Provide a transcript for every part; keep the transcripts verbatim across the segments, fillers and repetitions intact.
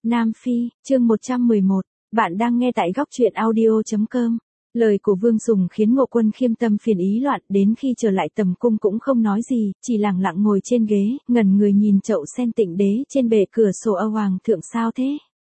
Nam Phi, chương một trăm mười một, bạn đang nghe tại góc truyện audio chấm com. Lời của Vương Sùng khiến Ngộ Quân Khiêm tâm phiền ý loạn, đến khi trở lại tầm cung cũng không nói gì, chỉ lặng lặng ngồi trên ghế, ngẩn người nhìn chậu sen tịnh đế trên bệ cửa sổ. Âu Hoàng thượng sao thế?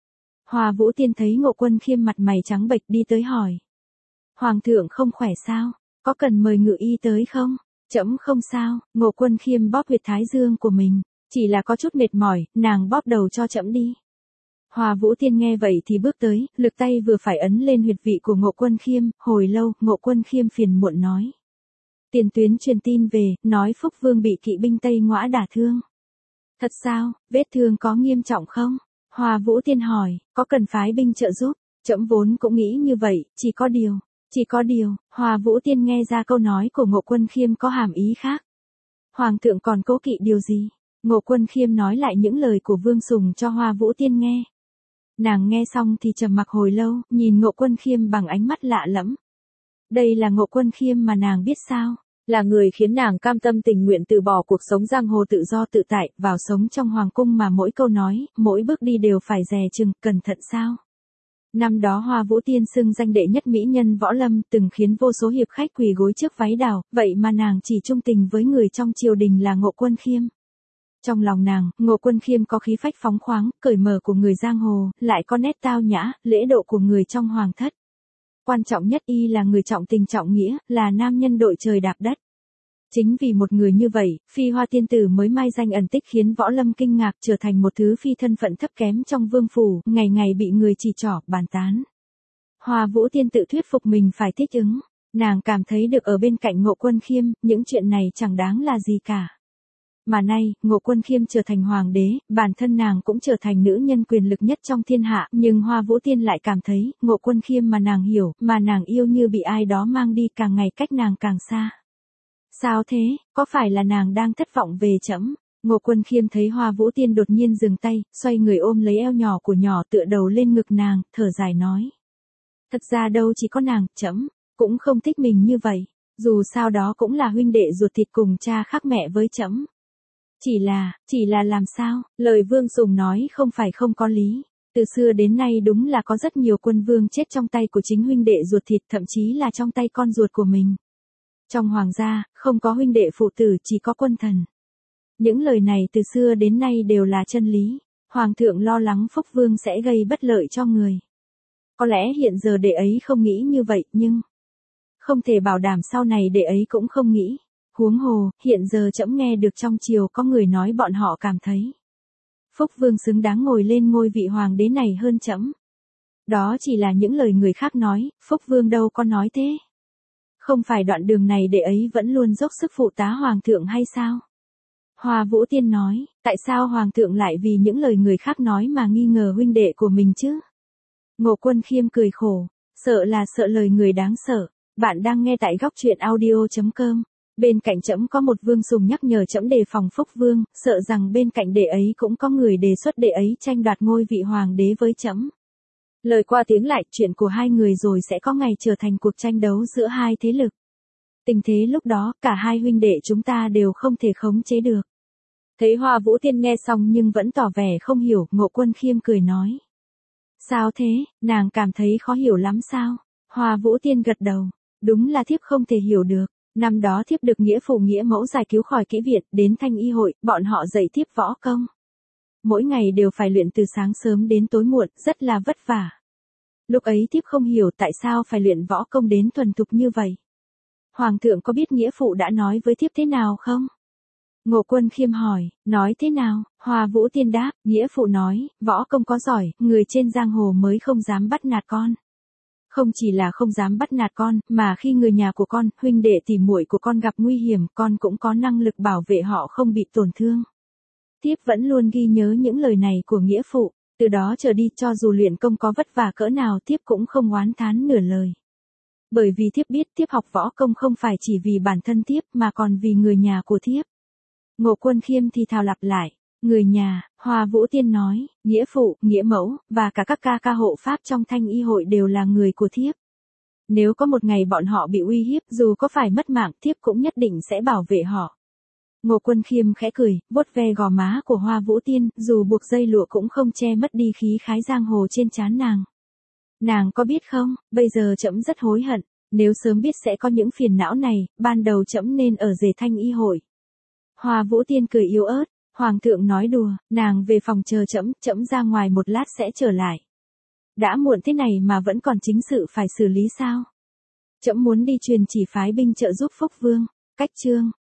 Hoa Vũ Tiên thấy Ngộ Quân Khiêm mặt mày trắng bệch đi tới hỏi. Hoàng thượng không khỏe sao? Có cần mời ngự y tới không? Trẫm không sao. Ngộ Quân Khiêm bóp huyệt thái dương của mình, chỉ là có chút mệt mỏi, nàng bóp đầu cho trẫm đi. Hoa Vũ Tiên nghe vậy thì bước tới, lực tay vừa phải ấn lên huyệt vị của Ngộ Quân Khiêm, hồi lâu, Ngộ Quân Khiêm phiền muộn nói. Tiền tuyến truyền tin về, nói Phúc Vương bị kỵ binh Tây Ngõa đả thương. Thật sao, vết thương có nghiêm trọng không? Hoa Vũ Tiên hỏi, có cần phái binh trợ giúp? Trẫm vốn cũng nghĩ như vậy, chỉ có điều, chỉ có điều, Hoa Vũ Tiên nghe ra câu nói của Ngộ Quân Khiêm có hàm ý khác. Hoàng thượng còn cố kỵ điều gì? Ngộ Quân Khiêm nói lại những lời của Vương Sùng cho Hoa Vũ Tiên nghe. Nàng nghe xong thì trầm mặc hồi lâu, nhìn Ngộ Quân Khiêm bằng ánh mắt lạ lẫm. Đây là Ngộ Quân Khiêm mà nàng biết sao? Là người khiến nàng cam tâm tình nguyện từ bỏ cuộc sống giang hồ tự do tự tại, vào sống trong hoàng cung mà mỗi câu nói, mỗi bước đi đều phải dè chừng, cẩn thận sao? Năm đó Hoa Vũ Tiên xưng danh đệ nhất mỹ nhân võ lâm, từng khiến vô số hiệp khách quỳ gối trước váy đào, vậy mà nàng chỉ trung tình với người trong triều đình là Ngộ Quân Khiêm. Trong lòng nàng, Ngộ Quân Khiêm có khí phách phóng khoáng, cởi mở của người giang hồ, lại có nét tao nhã, lễ độ của người trong hoàng thất. Quan trọng nhất y là người trọng tình trọng nghĩa, là nam nhân đội trời đạp đất. Chính vì một người như vậy, Phi Hoa tiên tử mới mai danh ẩn tích khiến võ lâm kinh ngạc, trở thành một thứ phi thân phận thấp kém trong vương phủ, ngày ngày bị người chỉ trỏ, bàn tán. Hoa Vũ Tiên tự thuyết phục mình phải thích ứng. Nàng cảm thấy được ở bên cạnh Ngộ Quân Khiêm, những chuyện này chẳng đáng là gì cả. Mà nay, Ngộ Quân Khiêm trở thành hoàng đế, bản thân nàng cũng trở thành nữ nhân quyền lực nhất trong thiên hạ, nhưng Hoa Vũ Tiên lại cảm thấy, Ngộ Quân Khiêm mà nàng hiểu, mà nàng yêu như bị ai đó mang đi, càng ngày cách nàng càng xa. Sao thế, có phải là nàng đang thất vọng về trẫm? Ngộ Quân Khiêm thấy Hoa Vũ Tiên đột nhiên dừng tay, xoay người ôm lấy eo nhỏ của nhỏ tựa đầu lên ngực nàng, thở dài nói. Thật ra đâu chỉ có nàng, trẫm cũng không thích mình như vậy, dù sao đó cũng là huynh đệ ruột thịt cùng cha khác mẹ với trẫm. Chỉ là, chỉ là làm sao, lời Vương Sùng nói không phải không có lý. Từ xưa đến nay đúng là có rất nhiều quân vương chết trong tay của chính huynh đệ ruột thịt, thậm chí là trong tay con ruột của mình. Trong hoàng gia, không có huynh đệ phụ tử, chỉ có quân thần. Những lời này từ xưa đến nay đều là chân lý. Hoàng thượng lo lắng Phúc Vương sẽ gây bất lợi cho người. Có lẽ hiện giờ đệ ấy không nghĩ như vậy, nhưng không thể bảo đảm sau này đệ ấy cũng không nghĩ. Huống hồ, hiện giờ trẫm nghe được trong triều có người nói bọn họ cảm thấy Phúc Vương xứng đáng ngồi lên ngôi vị hoàng đế này hơn trẫm. Đó chỉ là những lời người khác nói, Phúc Vương đâu có nói thế. Không phải đoạn đường này đệ ấy vẫn luôn dốc sức phụ tá hoàng thượng hay sao? Hoa Vũ Tiên nói, tại sao hoàng thượng lại vì những lời người khác nói mà nghi ngờ huynh đệ của mình chứ? Ngộ Quân Khiêm cười khổ, sợ là sợ lời người đáng sợ. Bạn đang nghe tại góc truyện audio chấm com. Bên cạnh trẫm có một Vương Sùng nhắc nhở trẫm đề phòng Phúc Vương, sợ rằng bên cạnh đệ ấy cũng có người đề xuất đệ ấy tranh đoạt ngôi vị hoàng đế với trẫm. Lời qua tiếng lại, chuyện của hai người rồi sẽ có ngày trở thành cuộc tranh đấu giữa hai thế lực. Tình thế lúc đó, cả hai huynh đệ chúng ta đều không thể khống chế được. Thấy Hoa Vũ Tiên nghe xong nhưng vẫn tỏ vẻ không hiểu, Ngộ Quân Khiêm cười nói. Sao thế, nàng cảm thấy khó hiểu lắm sao? Hoa Vũ Tiên gật đầu, đúng là thiếp không thể hiểu được. Năm đó thiếp được nghĩa phụ nghĩa mẫu giải cứu khỏi kỹ viện, đến Thanh Y hội, bọn họ dạy thiếp võ công. Mỗi ngày đều phải luyện từ sáng sớm đến tối muộn, rất là vất vả. Lúc ấy thiếp không hiểu tại sao phải luyện võ công đến thuần thục như vậy. Hoàng thượng có biết nghĩa phụ đã nói với thiếp thế nào không? Ngộ Quân Khiêm hỏi, nói thế nào? Hoa Vũ Tiên đáp, nghĩa phụ nói, võ công có giỏi, người trên giang hồ mới không dám bắt nạt con. Không chỉ là không dám bắt nạt con, mà khi người nhà của con, huynh đệ tỉ muội của con gặp nguy hiểm, con cũng có năng lực bảo vệ họ không bị tổn thương. Thiếp vẫn luôn ghi nhớ những lời này của nghĩa phụ, từ đó trở đi cho dù luyện công có vất vả cỡ nào thiếp cũng không oán thán nửa lời. Bởi vì thiếp biết thiếp học võ công không phải chỉ vì bản thân thiếp mà còn vì người nhà của thiếp. Ngộ Quân Khiêm thì thào lặp lại. Người nhà, Hoa Vũ Tiên nói, nghĩa phụ, nghĩa mẫu, và cả các ca ca hộ pháp trong Thanh Y hội đều là người của thiếp. Nếu có một ngày bọn họ bị uy hiếp, dù có phải mất mạng, thiếp cũng nhất định sẽ bảo vệ họ. Ngô Quân Khiêm khẽ cười, vuốt ve gò má của Hoa Vũ Tiên, dù buộc dây lụa cũng không che mất đi khí khái giang hồ trên trán nàng. Nàng có biết không, bây giờ trẫm rất hối hận, nếu sớm biết sẽ có những phiền não này, ban đầu trẫm nên ở Dề Thanh Y hội. Hoa Vũ Tiên cười yếu ớt, Hoàng thượng nói đùa, nàng về phòng chờ trẫm, trẫm ra ngoài một lát sẽ trở lại. Đã muộn thế này mà vẫn còn chính sự phải xử lý sao? Trẫm muốn đi truyền chỉ phái binh trợ giúp Phúc Vương. Cách chương